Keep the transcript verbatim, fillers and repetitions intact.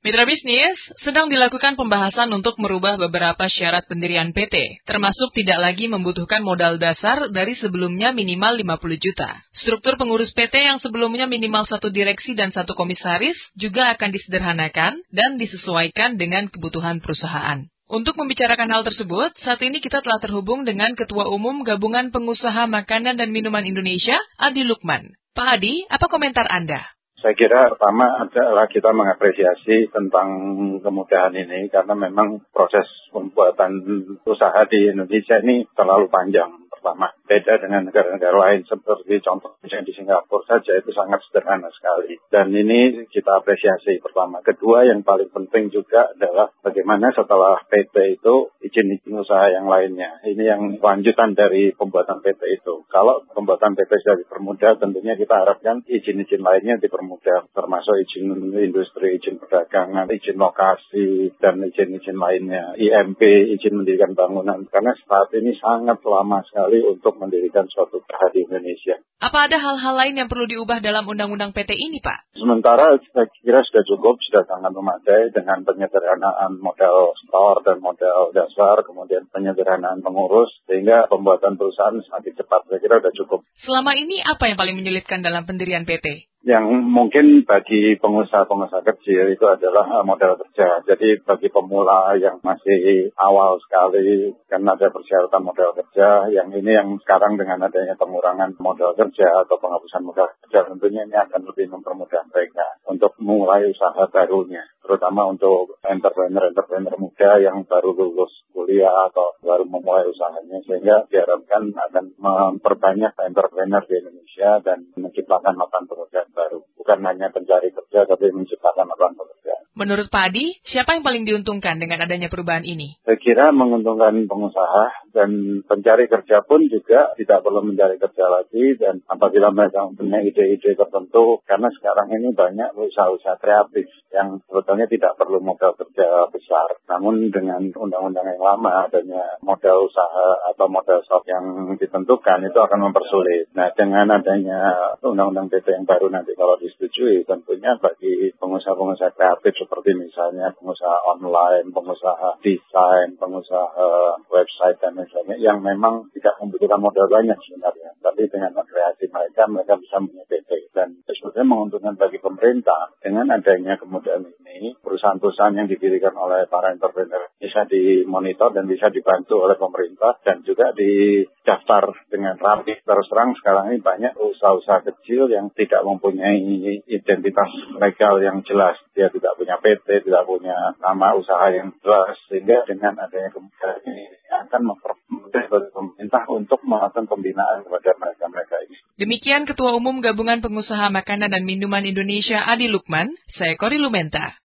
Mitra bisnis, sedang dilakukan pembahasan untuk merubah beberapa syarat pendirian P T, termasuk tidak lagi membutuhkan modal dasar dari sebelumnya minimal lima puluh juta. Struktur pengurus P T yang sebelumnya minimal satu direksi dan satu komisaris juga akan disederhanakan dan disesuaikan dengan kebutuhan perusahaan. Untuk membicarakan hal tersebut, saat ini kita telah terhubung dengan Ketua Umum Gabungan Pengusaha Makanan dan Minuman Indonesia, Adi Lukman. Pak Adi, apa komentar Anda? Saya kira pertama adalah kita mengapresiasi tentang kemudahan ini karena memang proses pembuatan usaha di Indonesia ini terlalu panjang. Pertama, beda dengan negara-negara lain seperti contoh di Singapura saja itu sangat sederhana sekali. Dan ini kita apresiasi pertama. Kedua yang paling penting juga adalah bagaimana setelah P T itu izin-izin usaha yang lainnya. Ini yang lanjutan dari pembuatan P T itu. Kalau pembuatan P T sudah dipermudah, tentunya kita harapkan izin-izin lainnya dipermudah. Termasuk izin industri, izin perdagangan, izin lokasi, dan izin-izin lainnya. I M P, izin mendirikan bangunan. Karena saat ini sangat lama sekali untuk mendirikan suatu usaha di Indonesia. Apa ada hal-hal lain yang perlu diubah dalam Undang-Undang P T ini, Pak? Sementara saya kira sudah cukup, sudah sangat memadai dengan penyederhanaan modal store dan modal dasar, kemudian penyederhanaan pengurus, sehingga pembuatan perusahaan semakin cepat. Saya kira sudah cukup. Selama ini apa yang paling menyulitkan dalam pendirian P T? Yang mungkin bagi pengusaha-pengusaha kecil itu adalah modal kerja. Jadi bagi pemula yang masih awal sekali, kan ada persyaratan modal kerja. Yang ini yang sekarang dengan adanya pengurangan modal kerja atau penghapusan modal kerja, tentunya ini akan lebih mempermudah mereka untuk memulai usaha barunya. Terutama untuk entrepreneur-entrepreneur muda yang baru lulus kuliah atau baru memulai usahanya. Sehingga diharapkan akan memperbanyak entrepreneur di Indonesia dan menciptakan lapangan pekerjaan baru. Bukan hanya pencari kerja, tapi menciptakan lapangan pekerjaan. Menurut Pak Adi, siapa yang paling diuntungkan dengan adanya perubahan ini? Saya kira menguntungkan pengusaha dan pencari kerja pun juga tidak perlu mencari kerja lagi. Dan apabila mereka punya ide-ide tertentu, karena sekarang ini banyak usaha-usaha kreatif yang sebetulnya tidak perlu modal kerja besar. Namun dengan undang-undang yang lama, adanya modal usaha atau modal shop yang ditentukan, itu akan mempersulit. Nah, dengan adanya undang-undang P T yang baru nanti kalau disetujui, tentunya bagi pengusaha-pengusaha kreatif seperti misalnya pengusaha online, pengusaha desain, pengusaha website dan misalnya yang memang tidak membutuhkan modal banyak sebenarnya. Tapi dengan kreasi mereka, mereka bisa punya P T. Dan sebetulnya menguntungkan bagi pemerintah dengan adanya kemudahan ini, perusahaan-perusahaan yang didirikan oleh para entrepreneur bisa dimonitor dan bisa dibantu oleh pemerintah dan juga didaftar dengan rapi. Terus terang sekarang ini banyak usaha-usaha kecil yang tidak mempunyai identitas legal yang jelas. Dia tidak punya P T, tidak punya nama usaha yang jelas. Sehingga dengan adanya kemudahan ini akan mempermudah bagi pemerintah untuk melakukan pembinaan kepada mereka-mereka ini. Demikian Ketua Umum Gabungan Pengusaha Makanan dan Minuman Indonesia Adi Lukman, saya Kori Lumenta.